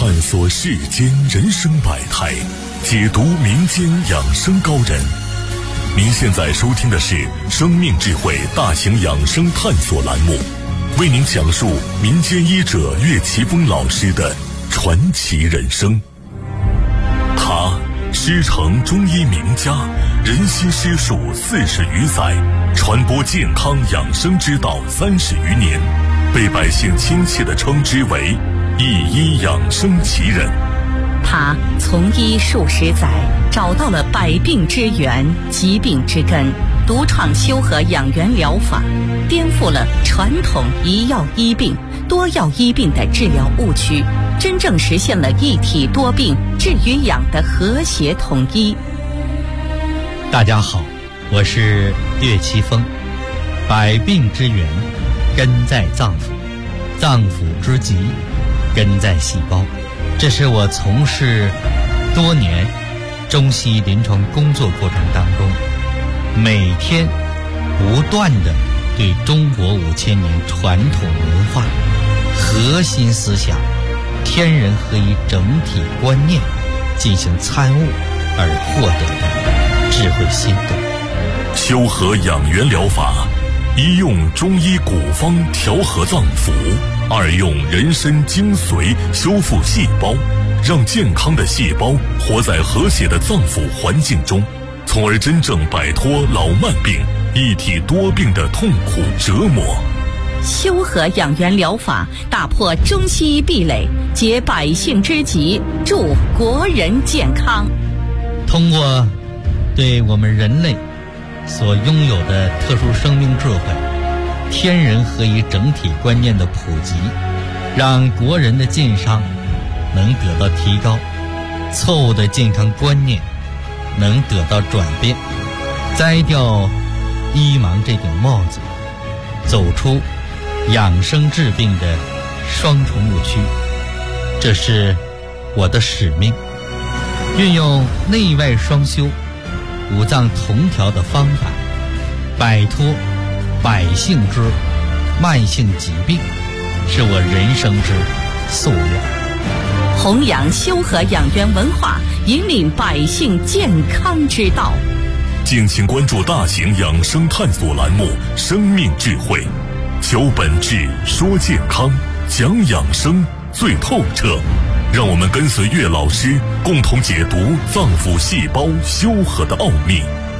探索世间人生百态，解读民间养生高人。您现在收听的是生命智慧大型养生探索栏目，为您讲述民间医者岳奇峰老师的传奇人生。他师承中医名家，人心师术40余载，传播健康养生之道30余年，被百姓亲切地称之为一医养生奇人。 他从医数十载，找到了百病之源、疾病之根，独创修和养元疗法，颠覆了传统一药医病、多药医病的治疗误区，真正实现了一体多病治与养的和谐统一。 大家好，我是岳奇峰。百病之源根在脏腑，脏腑之疾根在细胞。这是我从事多年中西医临床工作过程当中，每天不断地对中国5000年传统文化核心思想天人合一整体观念进行参悟而获得的智慧心得。 修和养元疗法，一用中医古方调和脏腑，二用人参精髓修复细胞，让健康的细胞活在和谐的脏腑环境中，从而真正摆脱老慢病、一体多病的痛苦折磨。 修和养元疗法打破中西医壁垒，解百姓之急，助国人健康。 通过对我们人类所拥有的特殊生命智慧、天人合一整体观念的普及，让国人的健康能得到提高，错误的健康观念能得到转变，摘掉医盲这顶帽子，走出养生治病的双重误区。这是我的使命，运用内外双修、五脏同调的方法，摆脱百姓之慢性疾病，是我人生之夙愿。 弘扬修和养元文化，引领百姓健康之道。 敬请关注大型养生探索栏目《生命智慧》，求本质，说健康，讲养生最透彻。让我们跟随岳老师，共同解读脏腑细胞修和的奥秘。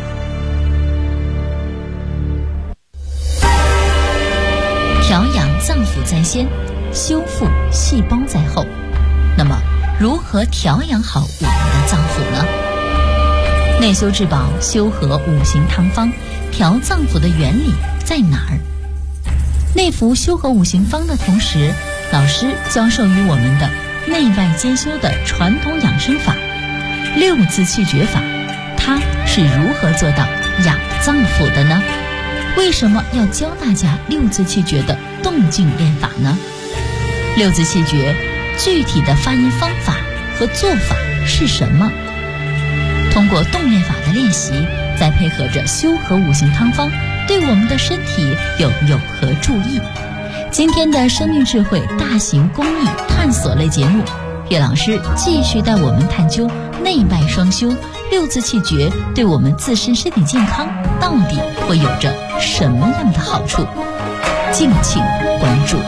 调养脏腑在先，修复细胞在后。那么，如何调养好我们的脏腑呢？内修治宝修和5行汤方调脏腑的原理在哪儿？内服修和5行方的同时，老师教授于我们的内外兼修的传统养生法6字气诀法，它是如何做到养脏腑的呢？为什么要教大家6字气诀的动静练法呢？6字气诀具体的发音方法和做法是什么？通过动练法的练习，再配合着修和5行汤方，对我们的身体有何注意？今天的生命智慧大型公益探索类节目，岳老师继续带我们探究内外双修6字气诀对我们自身身体健康到底会有着什么样的好处？敬请关注。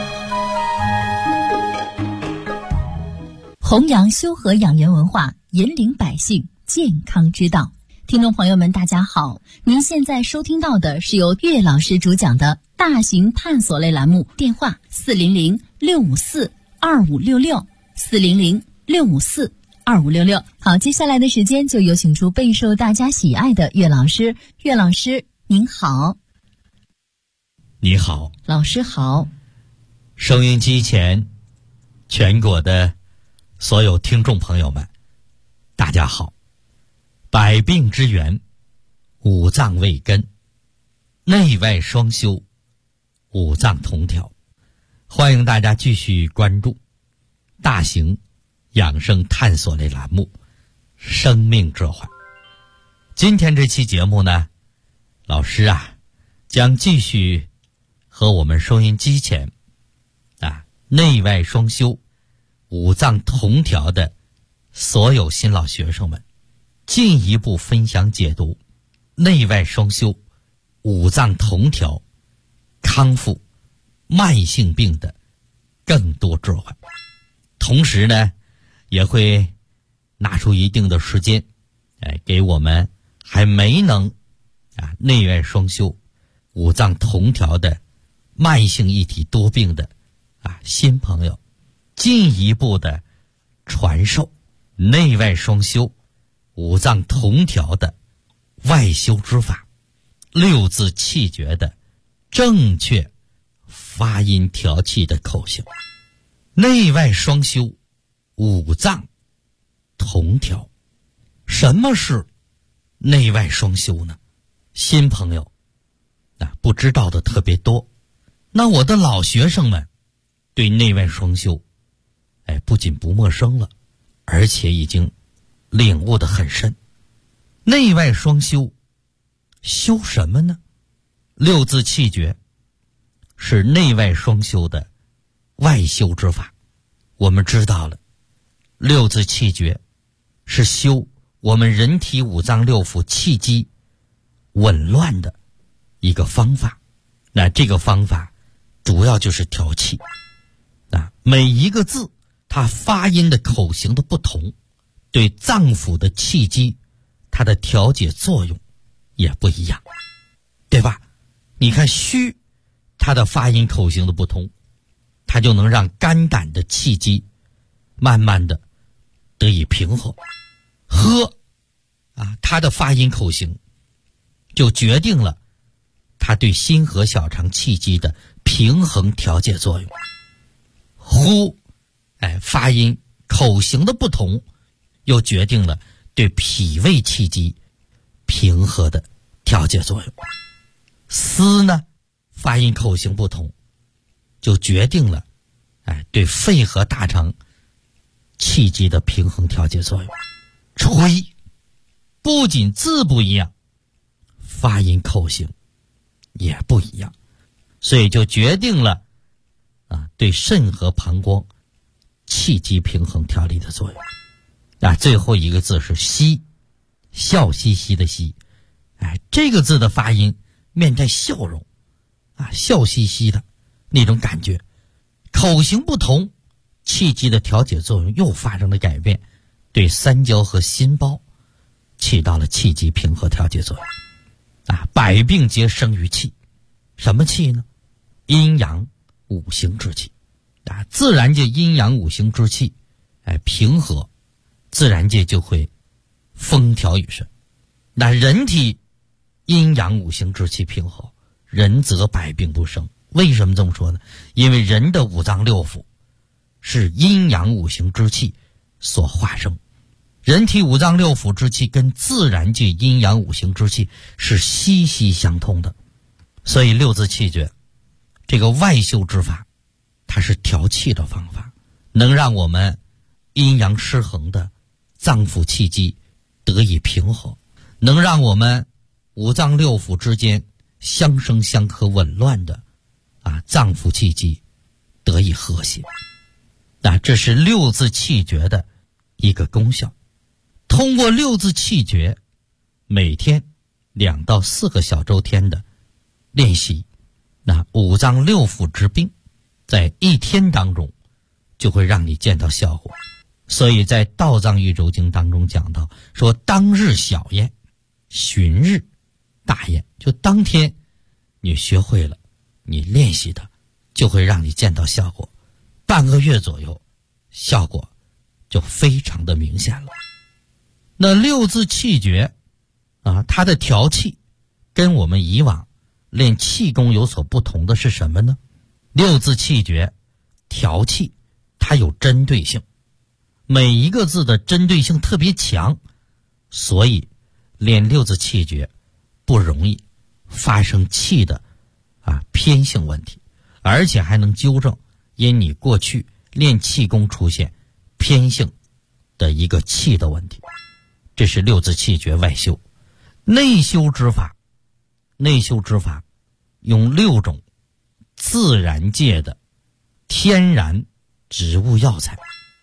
弘扬修和养元文化，引领百姓健康之道。听众朋友们大家好，您现在收听到的是由岳老师主讲的大型探索类栏目，电话400-654-2566 400-654-2566。好，接下来的时间就有请出备受大家喜爱的岳老师。岳老师您好。 你好， 老师好。 收音机前全国的所有听众朋友们大家好。百病之源，五脏为根，内外双修，五脏同调。欢迎大家继续关注大型养生探索类栏目《生命智慧》。今天这期节目呢，老师将继续和我们收音机前内外双修五脏同调的所有新老学生们，进一步分享解读内外双修、五脏同调、康复慢性病的更多智慧。同时呢，也会拿出一定的时间，给我们还没能内外双修、五脏同调的慢性一体多病的新朋友，进一步的传授内外双修、五脏同调的外修之法，六字气诀的正确发音调气的口型。内外双修，五脏同调。什么是内外双修呢？新朋友不知道的特别多。那我的老学生们对内外双修不仅不陌生了，而且已经领悟得很深。内外双修，修什么呢？六字气诀是内外双修的外修之法。我们知道了，六字气诀是修我们人体五脏六腑气机紊乱的一个方法。那这个方法主要就是调气。每一个字它发音的口型的不同，对脏腑的气机它的调节作用也不一样，对吧？你看虚，它的发音口型的不同，它就能让肝胆的气机慢慢的得以平和。喝它的发音口型就决定了它对心和小肠气机的平衡调节作用。呼，发音口型的不同，又决定了对脾胃气机平和的调节作用。思呢，发音口型不同，就决定了对肺和大肠气机的平衡调节作用。吹，不仅字不一样，发音口型也不一样，所以就决定了对肾和膀胱气机平衡调理的作用。最后一个字是嘻，笑嘻嘻的嘻，这个字的发音面带笑容笑嘻嘻的那种感觉。口型不同，气机的调节作用又发生了改变，对三焦和心包起到了气机平和调节作用。百病皆生于气，什么气呢？阴阳五行之气。自然界阴阳五行之气平和，自然界就会风调雨顺。那人体阴阳五行之气平和，人则百病不生。为什么这么说呢？因为人的五脏六腑是阴阳五行之气所化生，人体五脏六腑之气跟自然界阴阳五行之气是息息相通的。所以六字气诀这个外修之法，它是调气的方法，能让我们阴阳失衡的脏腑气机得以平和，能让我们五脏六腑之间相生相克紊乱的脏腑气机得以和谐。这是六字气诀的一个功效。通过六字气诀，每天2到4个小周天的练习，那五脏六腑之病在1天当中就会让你见到效果。所以在《道藏喻州经》当中讲到说，当日小验，旬日大验，就当天你学会了，你练习的就会让你见到效果，半个月左右效果就非常的明显了。那六字气诀它的调气跟我们以往练气功有所不同的是什么呢？六字气诀调气它有针对性，每一个字的针对性特别强，所以练六字气诀不容易发生气的偏性问题，而且还能纠正因你过去练气功出现偏性的一个气的问题。这是六字气诀外修。内修之法，内修之法用6种自然界的天然植物药材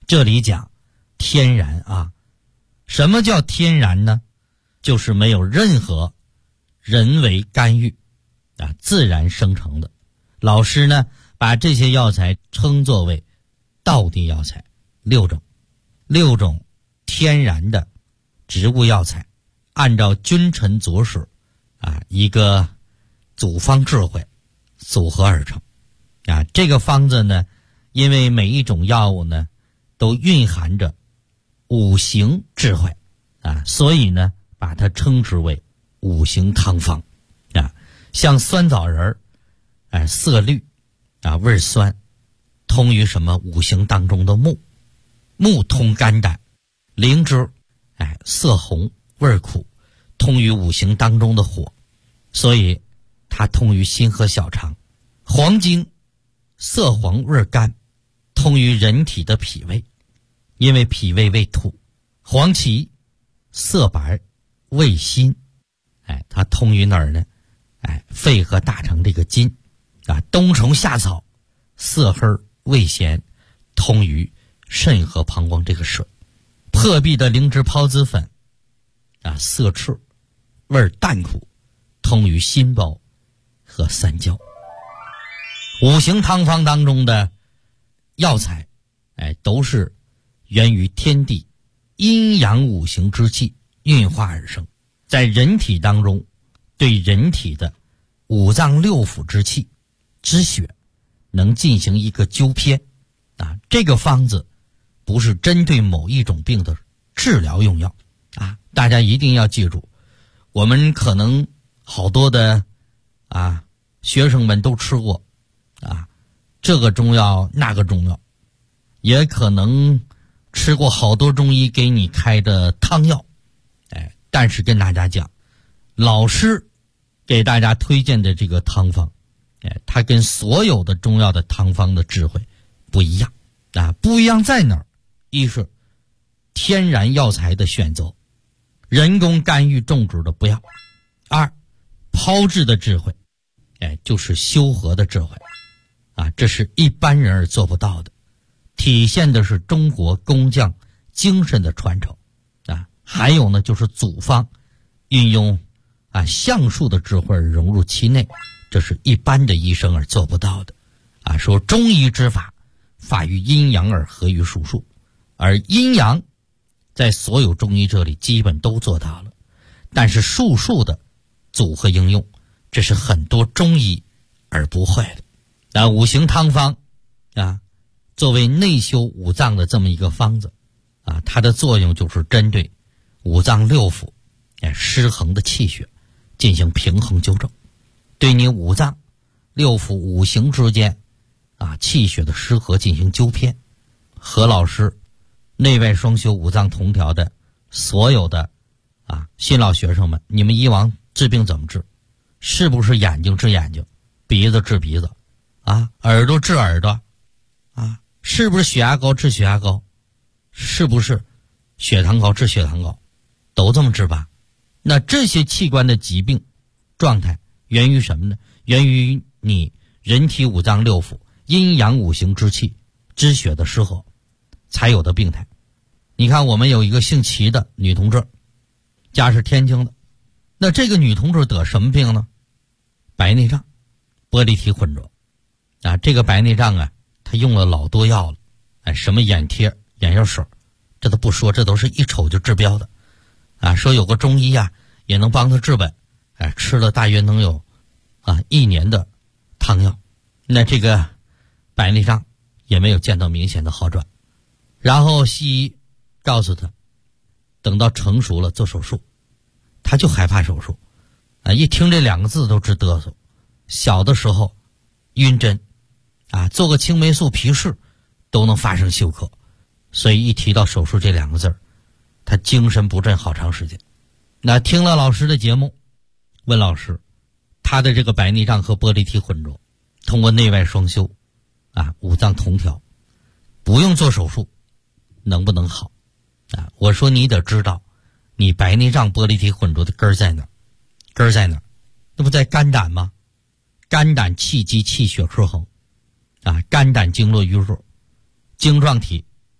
这里讲天然啊，什么叫天然呢？就是没有任何人为干预啊，自然生成的。老师呢把这些药材称作为道地药材，6种天然的植物药材，按照君臣佐使啊一个组方智慧组合而成啊。这个方子呢，因为每一种药物呢都蕴含着五行智慧啊，所以呢把它称之为五行汤方啊。像酸枣仁色绿啊，味酸，通于什么五行当中的木，木通肝胆；灵芝色红味苦，通于五行当中的火，所以它通于心和小肠。黄精色黄味甘，通于人体的脾胃，因为脾胃为土。黄芪色白味辛，它通于哪儿呢？肺和大肠这个筋啊。冬虫夏草色黑味咸，通于肾和膀胱这个水。破壁的灵芝孢子粉啊，色赤味淡苦，通于心包和三焦。五行汤方当中的药材都是源于天地阴阳五行之气运化而生，在人体当中对人体的五脏六腑之气之血能进行一个纠偏啊。这个方子不是针对某一种病的治疗用药啊，大家一定要记住。我们可能好多的学生们都吃过这个中药那个中药，也可能吃过好多中医给你开的汤药，但是跟大家讲，老师给大家推荐的这个汤方，它跟所有的中药的汤方的智慧不一样不一样在哪儿？一是天然药材的选择，人工干预种植的不要；二，炮制的智慧，就是修和的智慧这是一般人儿做不到的，体现的是中国工匠精神的传承还有呢，就是祖方运用橡树的智慧融入其内，这是一般的医生而做不到的说中医之法，法于阴阳而合于术数，而阴阳在所有中医这里基本都做到了，但是术数的组合应用，这是很多中医而不会的。五行汤方作为内修五脏的这么一个方子它的作用就是针对五脏六腑失衡的气血进行平衡纠正，对你五脏六腑五行之间气血的失和进行纠偏。何老师内外双修五脏同调的所有的新老学生们，你们以往治病怎么治？是不是眼睛治眼睛，鼻子治鼻子耳朵治耳朵是不是血压高治血压高，是不是血糖高治血糖高，都这么治吧？那这些器官的疾病状态源于什么呢？源于你人体五脏六腑阴阳五行之气之血的失和才有的病态。你看我们有一个姓齐的女同志，家是天津的，那这个女同志得什么病呢？白内障玻璃体混浊这个白内障她用了老多药了什么眼贴眼药水这都不说，这都是一瞅就治标的说有个中医也能帮她治本吃了大约能有1年的汤药，那这个白内障也没有见到明显的好转。然后西医告诉她等到成熟了做手术，她就害怕手术一听这2个字都直嘚瑟。小的时候晕针做个青霉素皮试都能发生休克，所以一提到手术这2个字他精神不振好长时间。那听了老师的节目，问老师他的这个白内障和玻璃体混浊通过内外双修五脏同调不用做手术能不能好我说你得知道你白内障玻璃体混浊的根儿在哪儿？根儿在哪儿？那不在肝胆吗？肝胆气机气血失衡肝胆经络瘀弱，晶状体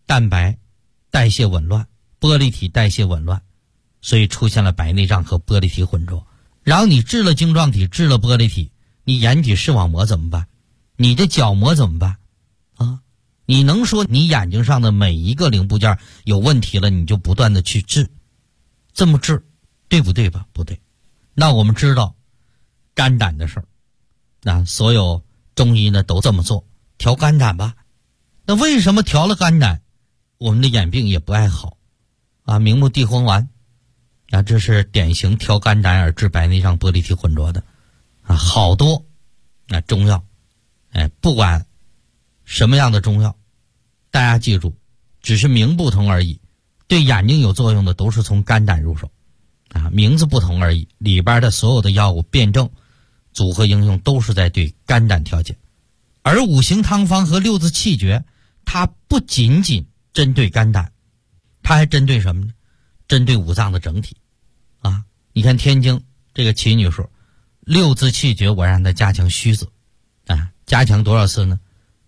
蛋白代谢紊乱，玻璃体代谢紊乱，所以出现了白内障和玻璃体混浊。然后你治了晶状体，治了玻璃体，你眼底视网膜怎么办？你的角膜怎么办？啊，你能说你眼睛上的每一个零部件有问题了，你就不断的去治，这么治对不对吧？不对。那我们知道肝胆的事儿，那所有中医呢都这么做，调肝胆吧。那为什么调了肝胆，我们的眼病也不爱好啊？明目地黄丸啊，这是典型调肝胆而治白内障玻璃体混浊的啊，好多啊中药，不管什么样的中药，大家记住，只是名不同而已，对眼睛有作用的都是从肝胆入手啊，名字不同而已，里边的所有的药物辩证组合应用都是在对肝胆调节。而五行汤方和六字气诀，它不仅仅针对肝胆，它还针对什么呢？针对五脏的整体啊！你看天津这个齐女士，六字气诀我让她加强虚字啊，加强多少次呢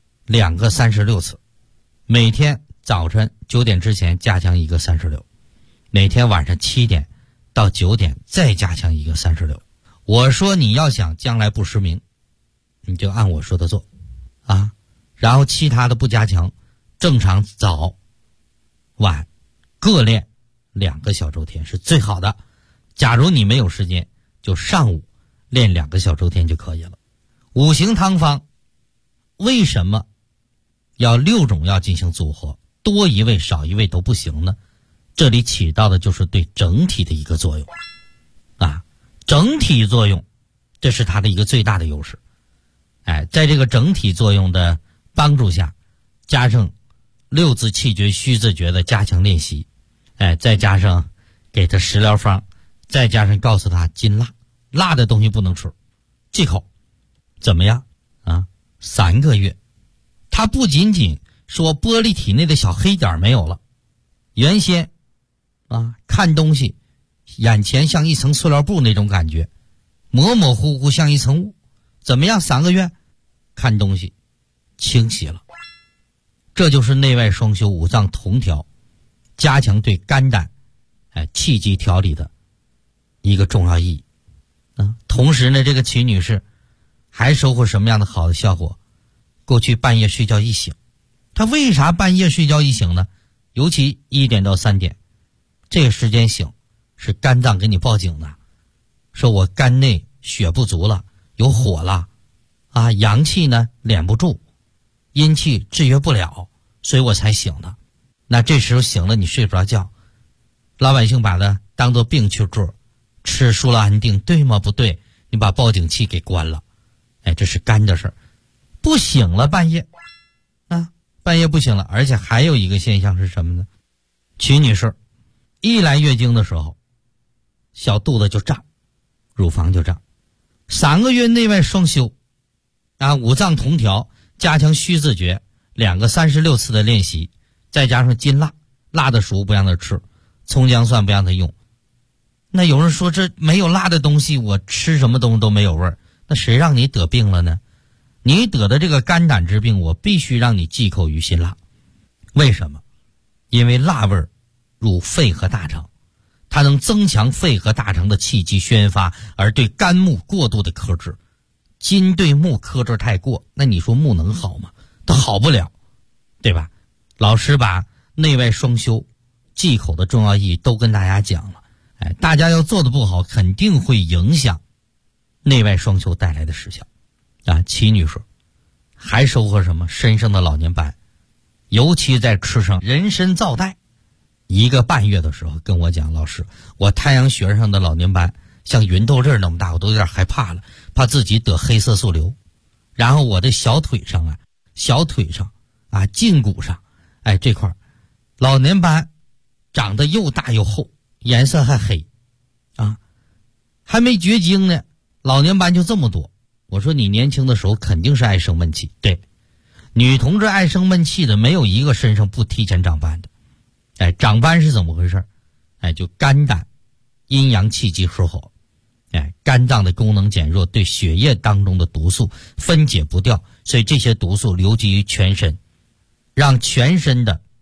？2个36次，每天早晨9点之前加强1个36，每天晚上7点到9点再加强1个36。我说你要想将来不失明，你就按我说的做啊，然后其他的不加强，正常早晚各练2个小周天是最好的。假如你没有时间，就上午练2个小周天就可以了。五行汤方为什么要6种药进行组合，多一味少一味都不行呢？这里起到的就是对整体的一个作用啊，整体作用，这是它的一个最大的优势。在这个整体作用的帮助下，加上六字气诀虚字诀的加强练习，再加上给他食疗方，再加上告诉他禁辣，辣的东西不能吃，忌口，怎么样啊？3个月，他不仅仅说玻璃体内的小黑点没有了，原先啊看东西眼前像一层塑料布那种感觉，模模糊糊像一层雾，怎么样？3个月看东西清晰了。这就是内外双修五脏同调，加强对肝胆气机调理的一个重要意义啊。同时呢，这个齐女士还收获什么样的好的效果？过去半夜睡觉一醒，她为啥半夜睡觉一醒呢？尤其1点到3点这个时间醒，是肝脏给你报警的，说我肝内血不足了，有火了啊，阳气呢敛不住，阴气制约不了，所以我才醒的。那这时候醒了你睡不着觉，老百姓把它当作病去治，吃舒乐安定，对吗？不对，你把报警器给关了。这是肝的事儿。不醒了半夜啊，半夜不醒了。而且还有一个现象是什么呢？齐女士一来月经的时候，小肚子就胀，乳房就胀。3个月内外双修啊，五脏同调，加强虚字诀，2个36次的练习，再加上禁辣，辣的食物不让他吃，葱姜蒜不让他用。那有人说这没有辣的东西，我吃什么东西都没有味儿，那谁让你得病了呢？你得的这个肝胆之病，我必须让你忌口于辛辣。为什么？因为辣味入肺和大肠，它能增强肺和大肠的气机宣发，而对肝木过度的克制。金对木克制太过，那你说木能好吗？它好不了，对吧？老师把内外双修忌口的重要意义都跟大家讲了，大家要做的不好，肯定会影响内外双修带来的实效啊。齐女士还收获什么？身上的老年斑，尤其在吃上人参皂带1个半月的时候跟我讲，老师，我太阳穴上的老年斑像云豆粒那么大，我都有点害怕了，怕自己得黑色素瘤。然后我的小腿上啊胫骨上这块老年斑长得又大又厚，颜色还黑啊，还没绝经呢，老年斑就这么多。我说你年轻的时候肯定是爱生闷气，对，女同志爱生闷气的没有一个身上不提前长斑的。长斑是怎么回事？就肝胆阴阳气机失衡，肝脏的功能减弱，对血液当中的毒素分解不掉，所以这些毒素流积于全身，让全身的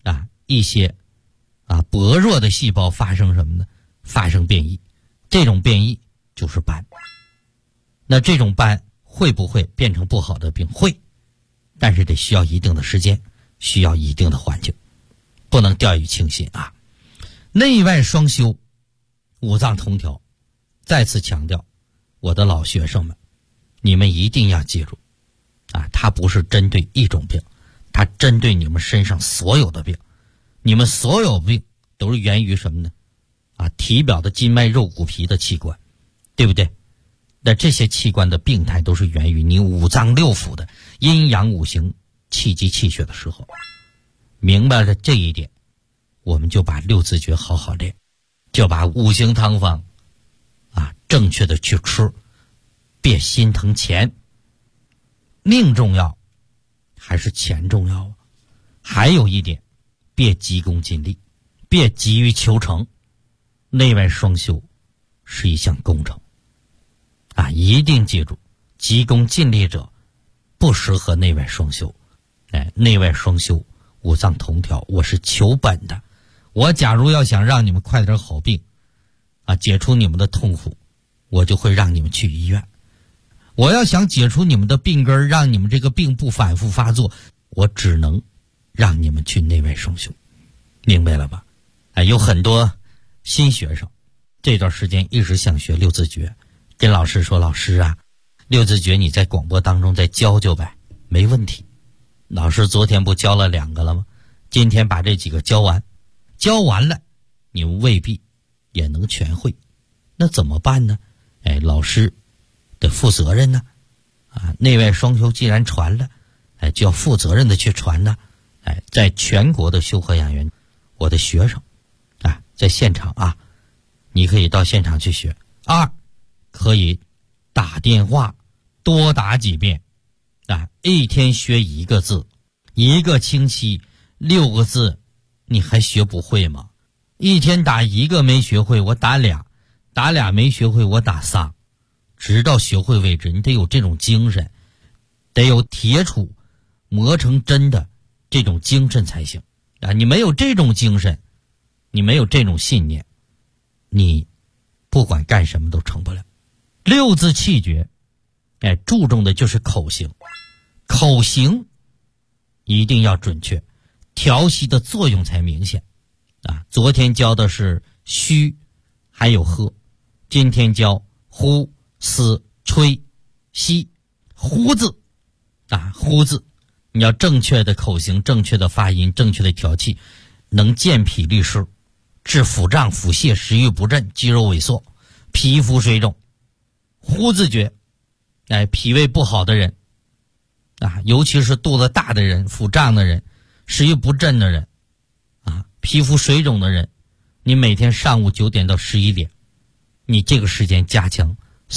一些薄弱的细胞发生什么呢？发生变异，这种变异就是斑。那这种斑会不会变成不好的病？会，但是得需要一定的时间，需要一定的环境，不能掉以轻心啊。内外双修，五脏同调，再次强调，我的老学生们，你们一定要记住它不是针对一种病，它针对你们身上所有的病。你们所有病都是源于什么呢？体表的筋脉肉骨皮的器官，对不对？那这些器官的病态都是源于你五脏六腑的阴阳五行气机气血的时候。明白了这一点，我们就把六字诀好好练，就把五行汤方正确的去吃，别心疼钱。命重要还是钱重要啊？还有一点，别急功近利，别急于求成。内外双修是一项工程一定记住，急功近利者不适合内外双修。内外双修，五脏同调，我是求本的。我假如要想让你们快点好病解除你们的痛苦，我就会让你们去医院。我要想解除你们的病根，让你们这个病不反复发作，我只能让你们去内外双修。明白了吧？有很多新学生这段时间一直想学六字诀，跟老师说，老师六字诀你在广播当中再教教呗。没问题，老师昨天不教了2个了吗？今天把这几个教完，教完了你们未必也能全会，那怎么办呢？老师得负责任呢内外双修既然传了就要负责任的去传呢在全国的修和养元，我的学生在现场你可以到现场去学。2可以打电话多打几遍一天学1个字，1个星期6个字，你还学不会吗？一天打1个没学会，我打2，打2没学会，我打3，直到学会为止。你得有这种精神，得有铁杵磨成针的这种精神才行你没有这种精神，你没有这种信念，你不管干什么都成不了。六字气诀注重的就是口型，口型一定要准确，调息的作用才明显昨天教的是虚还有喝，今天教呼嘶吹吸。呼字呼字你要正确的口型，正确的发音，正确的调气，能健脾利湿，治腹胀腹泻，食欲不振，肌肉萎缩，皮肤水肿。呼字诀脾胃不好的人尤其是肚子大的人，腹胀的人，食欲不振的人皮肤水肿的人，你每天上午9点到11点，你这个时间加强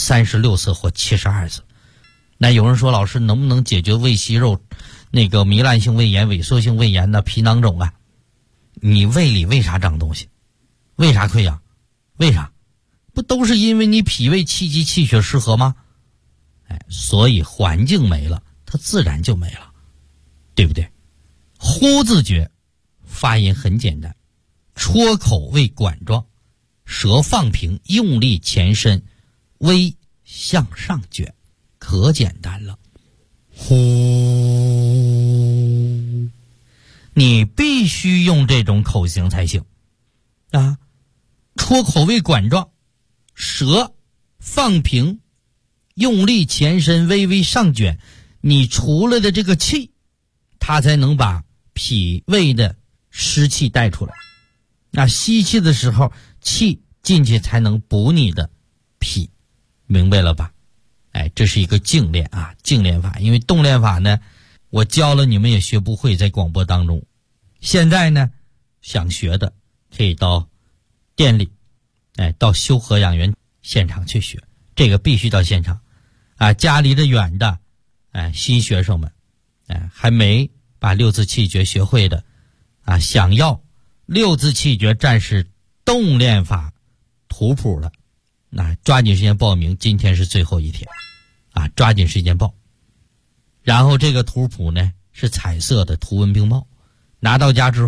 36次或72次。那有人说，老师能不能解决胃息肉那个糜烂性胃炎、萎缩性胃炎的皮囊肿你胃里为啥长东西？为啥溃疡？为啥？不都是因为你脾胃气机气血失和吗？所以环境没了，它自然就没了，对不对？呼字诀发音很简单，戳口为管状，舌放平，用力前伸，微向上卷，可简单了。呼，你必须用这种口型才行戳口为管状，舌放平，用力前伸，微微上卷，你出来的这个气，它才能把脾胃的湿气带出来。吸气的时候，气进去才能补你的脾，明白了吧？这是一个静练静练法。因为动练法呢，我教了你们也学不会，在广播当中。现在呢，想学的可以到店里到修和养元现场去学，这个必须到现场家离得远的新学生们还没把六字气诀学会的想要六字气诀战士动练法图谱的抓紧时间报名，今天是最后一天抓紧时间报。然后这个图谱呢是彩色的，图文并茂，拿到家之后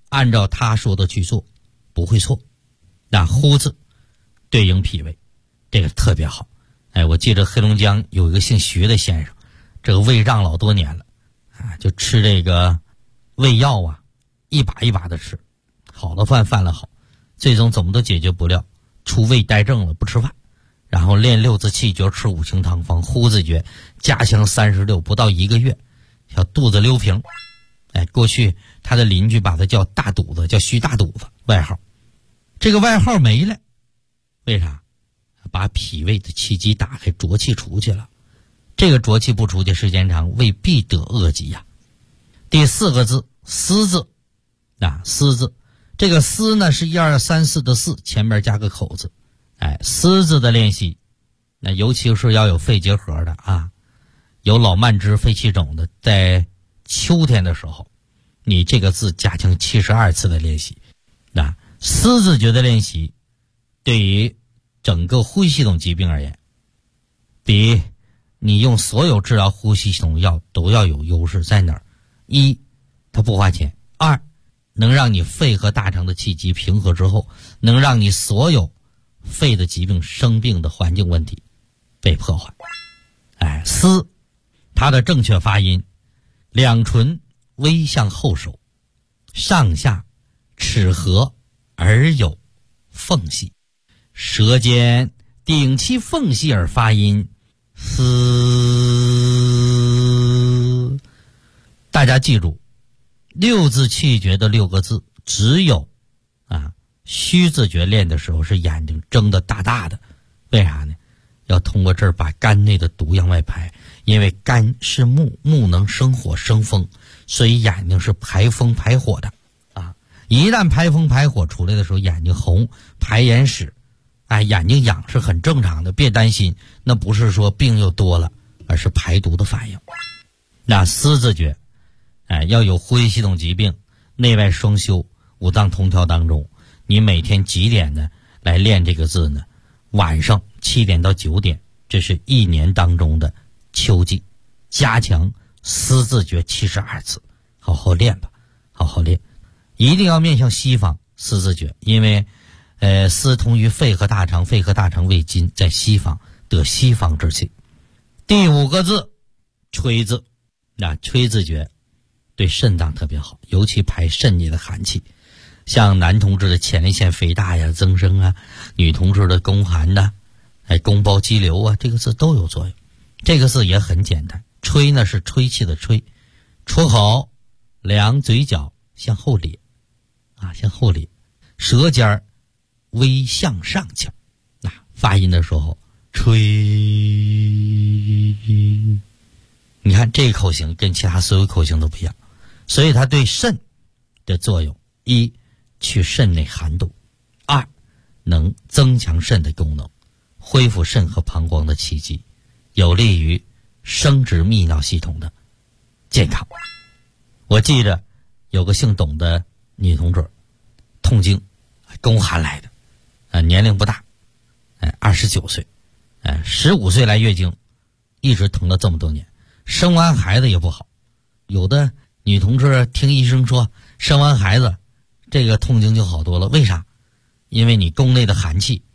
按照他说的去做，不会错。那呼字对应脾胃，这个特别好。我记得黑龙江有一个姓徐的先生，这个胃胀老多年了就吃这个胃药啊，一把一把的吃，好了饭了好，最终怎么都解决不了，出胃呆症了，不吃饭，然后练六字气诀，吃五行汤方，呼字诀，加强36，不到1个月，小肚子溜平。过去他的邻居把他叫大肚子，叫徐大肚子外号。这个外号没了，为啥？把脾胃的气机打开，浊气出去了。这个浊气不出去，时间长，胃必得恶疾呀。第4个字，思字思字，这个思呢是1、2、3、4的4，前面加个口字。思字的练习，那尤其是要有肺结核的有老慢支、肺气肿的，在秋天的时候，你这个字加强72次的练习。思字诀的练习对于整个呼吸系统疾病而言，比你用所有治疗呼吸系统药都要有优势。在哪儿？一，它不花钱；二，能让你肺和大肠的气机平和之后，能让你所有肺的疾病、生病的环境问题被破坏。思，它的正确发音，两唇微向后收，上下齿合而有缝隙，舌尖顶其缝隙而发音，思。大家记住，六字气诀的6个字，只有虚字诀练的时候是眼睛睁得大大的。为啥呢？要通过这儿把肝内的毒向外排，因为肝是木，木能生火生风，所以眼睛是排风排火的一旦排风排火出来的时候，眼睛红，排眼屎，眼睛痒是很正常的，别担心，那不是说病又多了，而是排毒的反应。那思字诀要有呼吸系统疾病，内外双修，五脏同调当中，你每天几点呢来练这个字呢？晚上7点到9点，这是1年当中的秋季，加强思字诀72次，好好练吧，好好练。一定要面向西方思字诀，因为思通于肺和大肠，肺和大肠为筋，在西方得西方之气。第5个字，吹字。吹字诀对肾脏特别好，尤其排肾里的寒气，像男同志的前列腺肥大呀、增生女同志的宫寒宫包肌瘤这个字都有作用。这个字也很简单，吹呢是吹气的吹，出口两嘴角向后咧向后咧，舌尖微向上翘。发音的时候吹，你看这个口型跟其他所有口型都不一样，所以它对肾的作用，一，去肾内寒毒；二，能增强肾的功能，恢复肾和膀胱的气机，有利于生殖泌尿系统的健康。我记着有个姓董的女同志，痛经，宫寒来的，年龄不大，29岁，15岁来月经，一直疼了这么多年，生完孩子也不好。有的女同志听医生说生完孩子这个痛经就好多了，为啥？因为你宫内的寒气